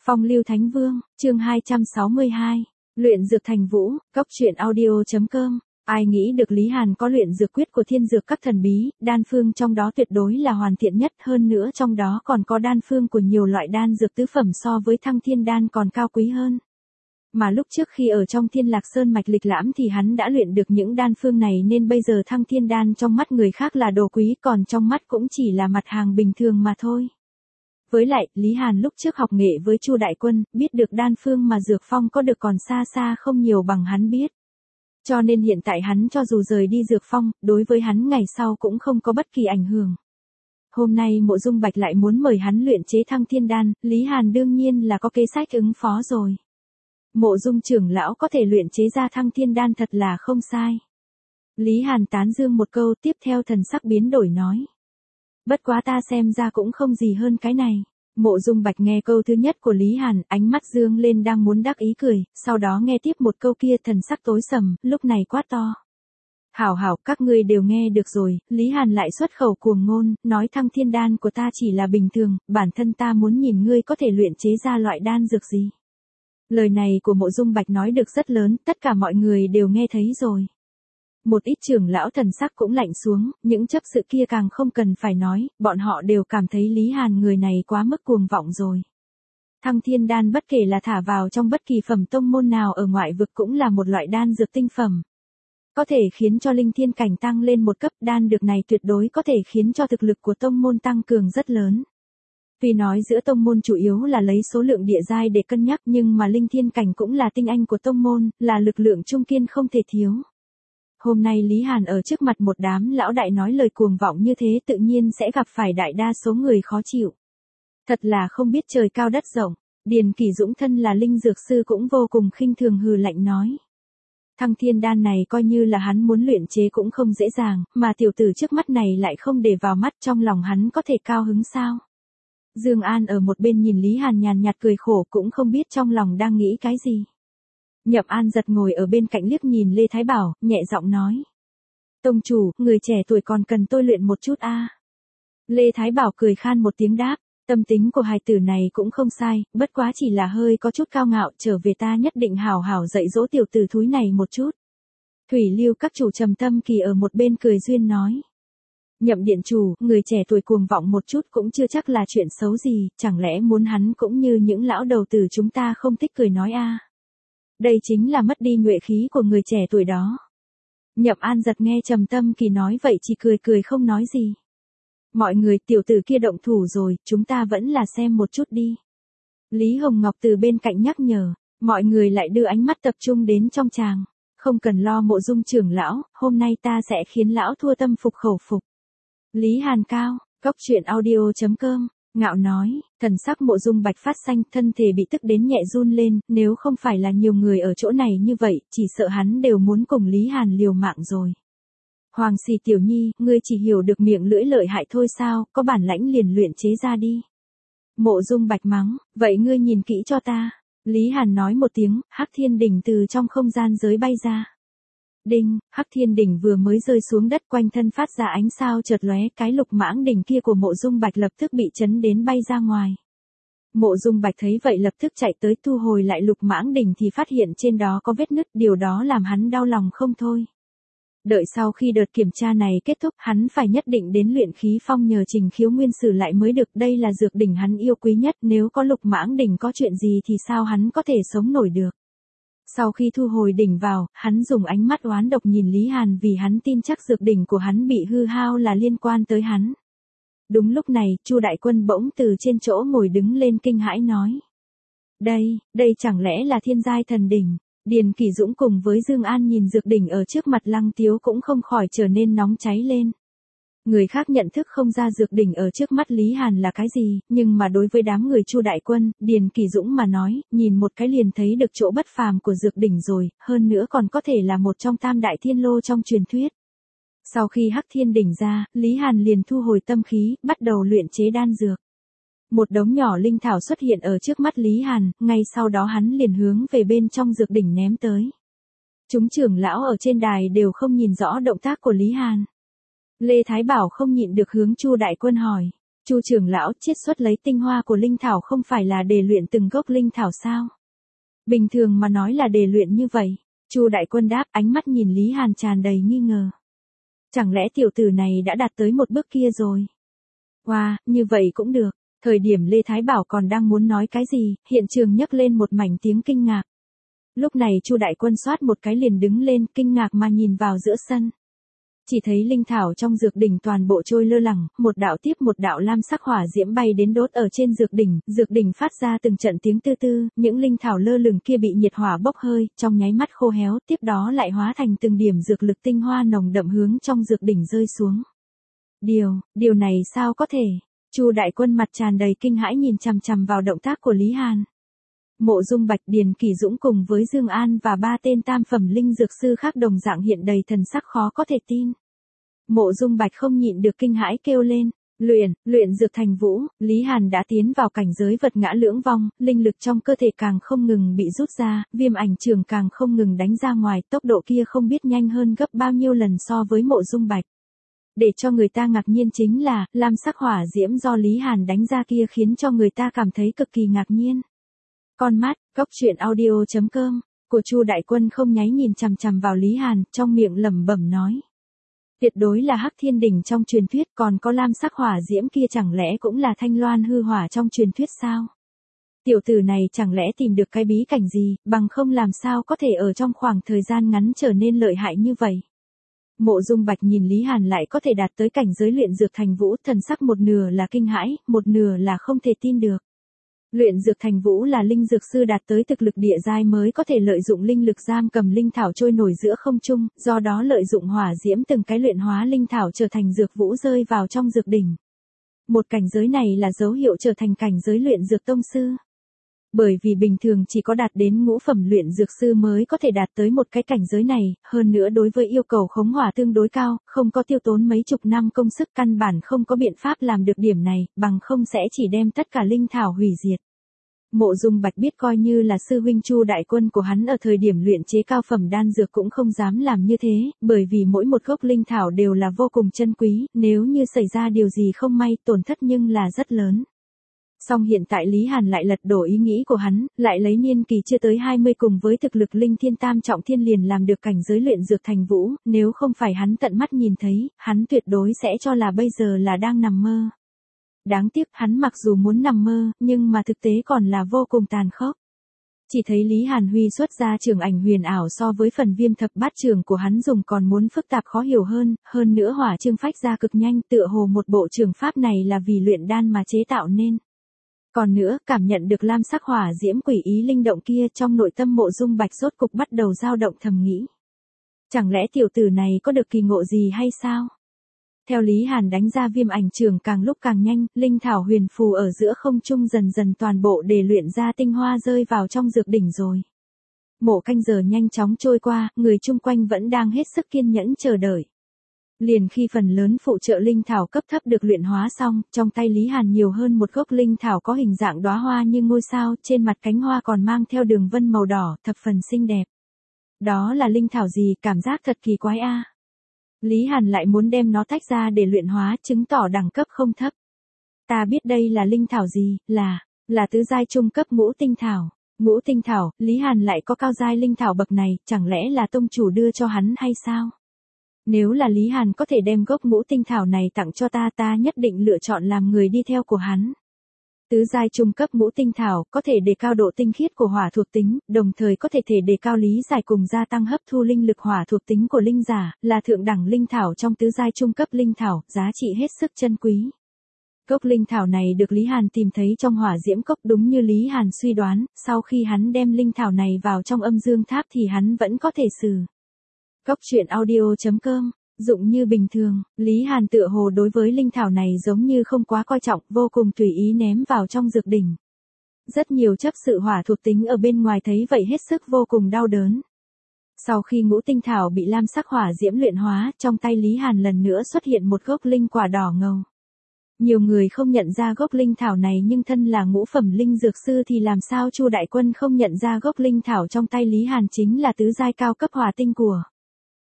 Phong lưu Thánh Vương, chương 262, luyện dược thành vũ, cốc truyện audio.com. Ai nghĩ được Lý Hàn có luyện dược quyết của thiên dược các thần bí, đan phương trong đó tuyệt đối là hoàn thiện nhất, hơn nữa trong đó còn có đan phương của nhiều loại đan dược tứ phẩm so với Thăng Thiên đan còn cao quý hơn. Mà lúc trước khi ở trong Thiên Lạc Sơn mạch lịch lãm thì hắn đã luyện được những đan phương này, nên bây giờ Thăng Thiên đan trong mắt người khác là đồ quý, còn trong mắt cũng chỉ là mặt hàng bình thường mà thôi. Với lại, Lý Hàn lúc trước học nghệ với Chu Đại Quân, biết được đan phương mà Dược Phong có được còn xa xa không nhiều bằng hắn biết. Cho nên hiện tại hắn cho dù rời đi Dược Phong, đối với hắn ngày sau cũng không có bất kỳ ảnh hưởng. Hôm nay Mộ Dung Bạch lại muốn mời hắn luyện chế Thăng Thiên đan, Lý Hàn đương nhiên là có kế sách ứng phó rồi. Mộ Dung trưởng lão có thể luyện chế ra Thăng Thiên đan thật là không sai. Lý Hàn tán dương một câu, tiếp theo thần sắc biến đổi nói. Bất quá ta xem ra cũng không gì hơn cái này. Mộ Dung Bạch nghe câu thứ nhất của Lý Hàn, ánh mắt dương lên đang muốn đắc ý cười, sau đó nghe tiếp một câu kia thần sắc tối sầm, lúc này quát to. Hảo hảo, các ngươi đều nghe được rồi, Lý Hàn lại xuất khẩu cuồng ngôn, nói Thăng Thiên đan của ta chỉ là bình thường, bản thân ta muốn nhìn ngươi có thể luyện chế ra loại đan dược gì. Lời này của Mộ Dung Bạch nói được rất lớn, tất cả mọi người đều nghe thấy rồi. Một ít trưởng lão thần sắc cũng lạnh xuống, những chấp sự kia càng không cần phải nói, bọn họ đều cảm thấy Lý Hàn người này quá mức cuồng vọng rồi. Thăng Thiên đan bất kể là thả vào trong bất kỳ phẩm tông môn nào ở ngoại vực cũng là một loại đan dược tinh phẩm. Có thể khiến cho linh thiên cảnh tăng lên một cấp, đan dược này tuyệt đối có thể khiến cho thực lực của tông môn tăng cường rất lớn. Tuy nói giữa tông môn chủ yếu là lấy số lượng địa giai để cân nhắc, nhưng mà linh thiên cảnh cũng là tinh anh của tông môn, là lực lượng trung kiên không thể thiếu. Hôm nay Lý Hàn ở trước mặt một đám lão đại nói lời cuồng vọng như thế, tự nhiên sẽ gặp phải đại đa số người khó chịu. Thật là không biết trời cao đất rộng. Điền Kỷ Dũng thân là linh dược sư cũng vô cùng khinh thường hừ lạnh nói. Thăng Thiên đan này coi như là hắn muốn luyện chế cũng không dễ dàng, mà tiểu tử trước mắt này lại không để vào mắt, trong lòng hắn có thể cao hứng sao? Dương An ở một bên nhìn Lý Hàn nhàn nhạt cười khổ, cũng không biết trong lòng đang nghĩ cái gì. Nhậm An giật ngồi ở bên cạnh liếc nhìn Lê Thái Bảo, nhẹ giọng nói. Tông chủ, người trẻ tuổi còn cần tôi luyện một chút a. Lê Thái Bảo cười khan một tiếng đáp, tâm tính của hài tử này cũng không sai, bất quá chỉ là hơi có chút cao ngạo, trở về ta nhất định hảo hảo dạy dỗ tiểu tử thúi này một chút. Thủy Lưu các chủ Trầm Tâm Kỳ ở một bên cười duyên nói. Nhậm điện chủ, người trẻ tuổi cuồng vọng một chút cũng chưa chắc là chuyện xấu gì, chẳng lẽ muốn hắn cũng như những lão đầu tử chúng ta không thích cười nói a? Đây chính là mất đi nhuệ khí của người trẻ tuổi đó. Nhậm An giật nghe Trầm Tâm Kỳ nói vậy chỉ cười cười không nói gì. Mọi người, tiểu tử kia động thủ rồi, chúng ta vẫn là xem một chút đi. Lý Hồng Ngọc từ bên cạnh nhắc nhở, mọi người lại đưa ánh mắt tập trung đến trong tràng. Không cần lo Mộ Dung trưởng lão, hôm nay ta sẽ khiến lão thua tâm phục khẩu phục. Lý Hàn cao, cốc truyện audio.com, ngạo nói, thần sắc Mộ Dung Bạch phát xanh, thân thể bị tức đến nhẹ run lên, nếu không phải là nhiều người ở chỗ này như vậy, chỉ sợ hắn đều muốn cùng Lý Hàn liều mạng rồi. Hoàng Xì tiểu nhi, ngươi chỉ hiểu được miệng lưỡi lợi hại thôi sao, có bản lãnh liền luyện chế ra đi. Mộ Dung Bạch mắng, vậy ngươi nhìn kỹ cho ta. Lý Hàn nói một tiếng, Hắc Thiên Đỉnh từ trong không gian giới bay ra. Đinh, Hắc Thiên Đỉnh vừa mới rơi xuống đất, quanh thân phát ra ánh sao chợt lóe, cái Lục Mãng Đỉnh kia của Mộ Dung Bạch lập tức bị chấn đến bay ra ngoài. Mộ Dung Bạch thấy vậy lập tức chạy tới thu hồi lại Lục Mãng Đỉnh thì phát hiện trên đó có vết nứt, điều đó làm hắn đau lòng không thôi. Đợi sau khi đợt kiểm tra này kết thúc, hắn phải nhất định đến Luyện Khí Phong nhờ Trình Khiếu Nguyên sử lại mới được, đây là dược đỉnh hắn yêu quý nhất, nếu có Lục Mãng Đỉnh có chuyện gì thì sao hắn có thể sống nổi được. Sau khi thu hồi đỉnh vào, hắn dùng ánh mắt oán độc nhìn Lý Hàn, vì hắn tin chắc dược đỉnh của hắn bị hư hao là liên quan tới hắn. Đúng lúc này, Chu Đại Quân bỗng từ trên chỗ ngồi đứng lên kinh hãi nói. Đây chẳng lẽ là thiên giai thần đỉnh? Điền Kỷ Dũng cùng với Dương An nhìn dược đỉnh ở trước mặt Lăng Tiếu cũng không khỏi trở nên nóng cháy lên. Người khác nhận thức không ra dược đỉnh ở trước mắt Lý Hàn là cái gì, nhưng mà đối với đám người Chu Đại Quân, Điền Kỷ Dũng mà nói, nhìn một cái liền thấy được chỗ bất phàm của dược đỉnh rồi, hơn nữa còn có thể là một trong tam đại thiên lô trong truyền thuyết. Sau khi Hắc Thiên Đỉnh ra, Lý Hàn liền thu hồi tâm khí, bắt đầu luyện chế đan dược. Một đống nhỏ linh thảo xuất hiện ở trước mắt Lý Hàn, ngay sau đó hắn liền hướng về bên trong dược đỉnh ném tới. Chúng trưởng lão ở trên đài đều không nhìn rõ động tác của Lý Hàn. Lê Thái Bảo không nhịn được hướng Chu Đại Quân hỏi. Chu trưởng lão, chiết xuất lấy tinh hoa của linh thảo không phải là để luyện từng gốc linh thảo sao? Bình thường mà nói là để luyện như vậy. Chu đại quân đáp, ánh mắt nhìn Lý Hàn tràn đầy nghi ngờ. Chẳng lẽ tiểu tử này đã đạt tới một bước kia rồi? Wow, như vậy cũng được. Thời điểm Lê Thái Bảo còn đang muốn nói cái gì, hiện trường nhấc lên một mảnh tiếng kinh ngạc. Lúc này Chu đại quân xoát một cái liền đứng lên, kinh ngạc mà nhìn vào giữa sân. Chỉ thấy linh thảo trong dược đỉnh toàn bộ trôi lơ lửng, một đạo tiếp một đạo lam sắc hỏa diễm bay đến đốt ở trên dược đỉnh phát ra từng trận tiếng tư tư, những linh thảo lơ lửng kia bị nhiệt hỏa bốc hơi, trong nháy mắt khô héo, tiếp đó lại hóa thành từng điểm dược lực tinh hoa nồng đậm hướng trong dược đỉnh rơi xuống. Điều này sao có thể? Chu đại quân mặt tràn đầy kinh hãi nhìn chằm chằm vào động tác của Lý Hàn. Mộ Dung Bạch, Điền Kỳ Dũng cùng với Dương An và 3 tên tam phẩm linh dược sư khác đồng dạng hiện đầy thần sắc khó có thể tin. Mộ Dung Bạch không nhịn được kinh hãi kêu lên, luyện dược thành vũ, Lý Hàn đã tiến vào cảnh giới vật ngã lưỡng vong, linh lực trong cơ thể càng không ngừng bị rút ra, viêm ảnh trường càng không ngừng đánh ra ngoài, tốc độ kia không biết nhanh hơn gấp bao nhiêu lần so với Mộ Dung Bạch. Để cho người ta ngạc nhiên chính là, lam sắc hỏa diễm do Lý Hàn đánh ra kia khiến cho người ta cảm thấy cực kỳ ngạc nhiên. Con mắt, góc truyện audio.com, của Chu đại quân không nháy nhìn chằm chằm vào Lý Hàn, trong miệng lẩm bẩm nói. Tuyệt đối là Hắc Thiên Đỉnh trong truyền thuyết, còn có lam sắc hỏa diễm kia chẳng lẽ cũng là Thanh Loan hư hỏa trong truyền thuyết sao? Tiểu tử này chẳng lẽ tìm được cái bí cảnh gì, bằng không làm sao có thể ở trong khoảng thời gian ngắn trở nên lợi hại như vậy? Mộ Dung Bạch nhìn Lý Hàn lại có thể đạt tới cảnh giới luyện dược thành vũ, thần sắc một nửa là kinh hãi, một nửa là không thể tin được. Luyện dược thành vũ là linh dược sư đạt tới thực lực địa giai mới có thể lợi dụng linh lực giam cầm linh thảo trôi nổi giữa không trung, do đó lợi dụng hỏa diễm từng cái luyện hóa linh thảo trở thành dược vũ rơi vào trong dược đỉnh. Một cảnh giới này là dấu hiệu trở thành cảnh giới luyện dược tông sư. Bởi vì bình thường chỉ có đạt đến ngũ phẩm luyện dược sư mới có thể đạt tới một cái cảnh giới này, hơn nữa đối với yêu cầu khống hỏa tương đối cao, không có tiêu tốn mấy chục năm công sức căn bản không có biện pháp làm được điểm này, bằng không sẽ chỉ đem tất cả linh thảo hủy diệt. Mộ Dung Bạch biết coi như là sư huynh Chu đại quân của hắn ở thời điểm luyện chế cao phẩm đan dược cũng không dám làm như thế, bởi vì mỗi một gốc linh thảo đều là vô cùng chân quý, nếu như xảy ra điều gì không may tổn thất nhưng là rất lớn. Song hiện tại Lý Hàn lại lật đổ ý nghĩ của hắn, lại lấy niên kỳ chưa tới 20 cùng với thực lực linh thiên tam trọng thiên liền làm được cảnh giới luyện dược thành vũ, nếu không phải hắn tận mắt nhìn thấy, hắn tuyệt đối sẽ cho là bây giờ là đang nằm mơ. Đáng tiếc hắn mặc dù muốn nằm mơ, nhưng mà thực tế còn là vô cùng tàn khốc. Chỉ thấy Lý Hàn huy xuất ra trường ảnh huyền ảo so với phần viêm thập bát trường của hắn dùng còn muốn phức tạp khó hiểu hơn nữa hỏa chương phách ra cực nhanh tựa hồ một bộ trường pháp này là vì luyện đan mà chế tạo nên. Còn nữa, cảm nhận được lam sắc hỏa diễm quỷ ý linh động kia trong nội tâm Mộ Dung Bạch rốt cục bắt đầu dao động thầm nghĩ. Chẳng lẽ tiểu tử này có được kỳ ngộ gì hay sao? Theo Lý Hàn đánh ra viêm ảnh trường càng lúc càng nhanh, linh thảo huyền phù ở giữa không trung dần dần toàn bộ để luyện ra tinh hoa rơi vào trong dược đỉnh rồi. Một canh giờ nhanh chóng trôi qua, người chung quanh vẫn đang hết sức kiên nhẫn chờ đợi. Liền khi phần lớn phụ trợ linh thảo cấp thấp được luyện hóa xong, trong tay Lý Hàn nhiều hơn một gốc linh thảo có hình dạng đóa hoa như ngôi sao, trên mặt cánh hoa còn mang theo đường vân màu đỏ, thập phần xinh đẹp. Đó là linh thảo gì, cảm giác thật kỳ quái a. Lý Hàn lại muốn đem nó tách ra để luyện hóa, chứng tỏ đẳng cấp không thấp. Ta biết đây là linh thảo gì, là tứ giai trung cấp ngũ tinh thảo. Ngũ tinh thảo, Lý Hàn lại có cao giai linh thảo bậc này, chẳng lẽ là tông chủ đưa cho hắn hay sao? Nếu là Lý Hàn có thể đem gốc ngũ tinh thảo này tặng cho ta nhất định lựa chọn làm người đi theo của hắn. Tứ giai trung cấp ngũ tinh thảo có thể đề cao độ tinh khiết của hỏa thuộc tính, đồng thời có thể đề cao lý giải cùng gia tăng hấp thu linh lực hỏa thuộc tính của linh giả, là thượng đẳng linh thảo trong tứ giai trung cấp linh thảo, giá trị hết sức chân quý. Gốc linh thảo này được Lý Hàn tìm thấy trong hỏa diễm cốc đúng như Lý Hàn suy đoán, sau khi hắn đem linh thảo này vào trong âm dương tháp thì hắn vẫn có thể sử. Góc truyện audio.com, dụng như bình thường, Lý Hàn tựa hồ đối với linh thảo này giống như không quá coi trọng, vô cùng tùy ý ném vào trong dược đỉnh. Rất nhiều chấp sự hỏa thuộc tính ở bên ngoài thấy vậy hết sức vô cùng đau đớn. Sau khi ngũ tinh thảo bị lam sắc hỏa diễm luyện hóa, trong tay Lý Hàn lần nữa xuất hiện một gốc linh quả đỏ ngầu. Nhiều người không nhận ra gốc linh thảo này nhưng thân là ngũ phẩm linh dược sư thì làm sao Chu đại quân không nhận ra gốc linh thảo trong tay Lý Hàn chính là tứ giai cao cấp hỏa tinh của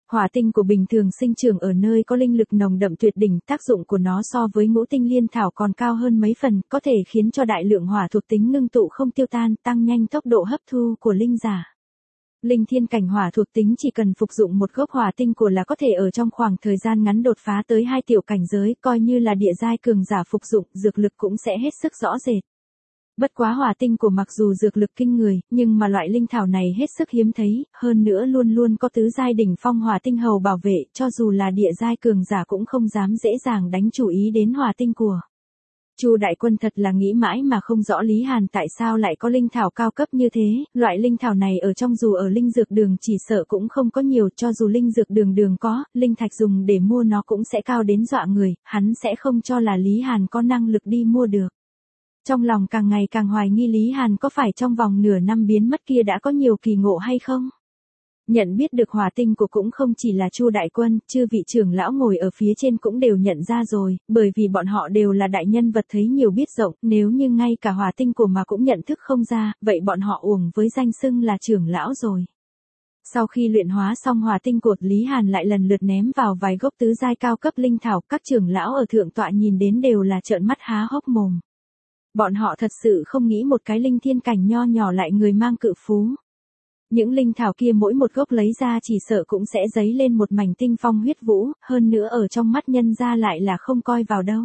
Hỏa tinh của bình thường sinh trưởng ở nơi có linh lực nồng đậm tuyệt đỉnh, tác dụng của nó so với ngũ tinh liên thảo còn cao hơn mấy phần, có thể khiến cho đại lượng hỏa thuộc tính ngưng tụ không tiêu tan, tăng nhanh tốc độ hấp thu của linh giả. Linh thiên cảnh hỏa thuộc tính chỉ cần phục dụng một gốc hỏa tinh của là có thể ở trong khoảng thời gian ngắn đột phá tới 2 tiểu cảnh giới, coi như là địa giai cường giả phục dụng, dược lực cũng sẽ hết sức rõ rệt. Bất quá hỏa tinh của mặc dù dược lực kinh người, nhưng mà loại linh thảo này hết sức hiếm thấy, hơn nữa luôn luôn có tứ giai đỉnh phong hỏa tinh hầu bảo vệ, cho dù là địa giai cường giả cũng không dám dễ dàng đánh chủ ý đến hỏa tinh của. Chu đại quân thật là nghĩ mãi mà không rõ Lý Hàn tại sao lại có linh thảo cao cấp như thế, loại linh thảo này ở trong dù ở linh dược đường chỉ sợ cũng không có nhiều, cho dù linh dược đường có, linh thạch dùng để mua nó cũng sẽ cao đến dọa người, hắn sẽ không cho là Lý Hàn có năng lực đi mua được. Trong lòng càng ngày càng hoài nghi Lý Hàn có phải trong vòng nửa năm biến mất kia đã có nhiều kỳ ngộ hay không. Nhận biết được hỏa tinh của cũng không chỉ là Chu đại quân, chư vị trưởng lão ngồi ở phía trên cũng đều nhận ra rồi, bởi vì bọn họ đều là đại nhân vật thấy nhiều biết rộng, nếu như ngay cả hỏa tinh của mà cũng nhận thức không ra, vậy bọn họ uổng với danh xưng là trưởng lão rồi. Sau khi luyện hóa xong hỏa tinh cột, Lý Hàn lại lần lượt ném vào vài gốc tứ giai cao cấp linh thảo, các trưởng lão ở thượng tọa nhìn đến đều là trợn mắt há hốc mồm. Bọn họ thật sự không nghĩ một cái linh thiên cảnh nho nhỏ lại người mang cự phú. Những linh thảo kia mỗi một gốc lấy ra chỉ sợ cũng sẽ dấy lên một mảnh tinh phong huyết vũ, hơn nữa ở trong mắt nhân ra lại là không coi vào đâu.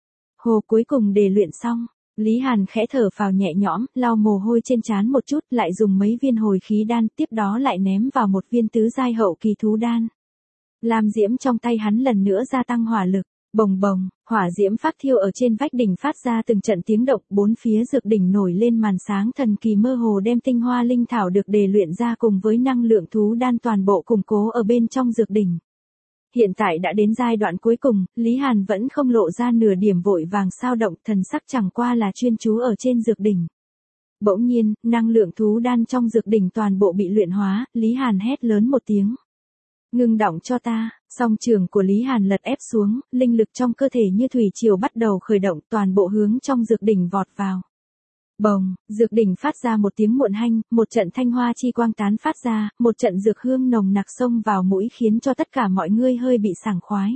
Hồ cuối cùng để luyện xong, Lý Hàn khẽ thở phào nhẹ nhõm, lau mồ hôi trên trán một chút, lại dùng mấy viên hồi khí đan, tiếp đó lại ném vào một viên tứ giai hậu kỳ thú đan. Lam diễm trong tay hắn lần nữa gia tăng hỏa lực. Bồng bồng, hỏa diễm phát thiêu ở trên vách đỉnh phát ra từng trận tiếng động, bốn phía dược đỉnh nổi lên màn sáng thần kỳ mơ hồ đem tinh hoa linh thảo được đề luyện ra cùng với năng lượng thú đan toàn bộ củng cố ở bên trong dược đỉnh. Hiện tại đã đến giai đoạn cuối cùng, Lý Hàn vẫn không lộ ra nửa điểm vội vàng sao động, thần sắc chẳng qua là chuyên chú ở trên dược đỉnh. Bỗng nhiên, năng lượng thú đan trong dược đỉnh toàn bộ bị luyện hóa, Lý Hàn hét lớn một tiếng. Ngưng đọng cho ta, song trường của Lý Hàn lật ép xuống, linh lực trong cơ thể như thủy triều bắt đầu khởi động, toàn bộ hướng trong dược đỉnh vọt vào. Bồng, dược đỉnh phát ra một tiếng muộn hanh, một trận thanh hoa chi quang tán phát ra, một trận dược hương nồng nặc xông vào mũi khiến cho tất cả mọi người hơi bị sảng khoái.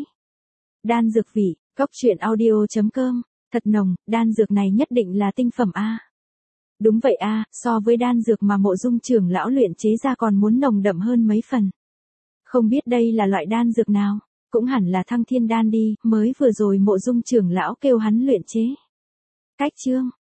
Đan dược vị, cốc truyện audio.com, thật nồng, đan dược này nhất định là tinh phẩm A. Đúng vậy A, so với đan dược mà Mộ Dung trưởng lão luyện chế ra còn muốn nồng đậm hơn mấy phần. Không biết đây là loại đan dược nào, cũng hẳn là Thăng Thiên đan đi, mới vừa rồi Mộ Dung trưởng lão kêu hắn luyện chế. Cách chương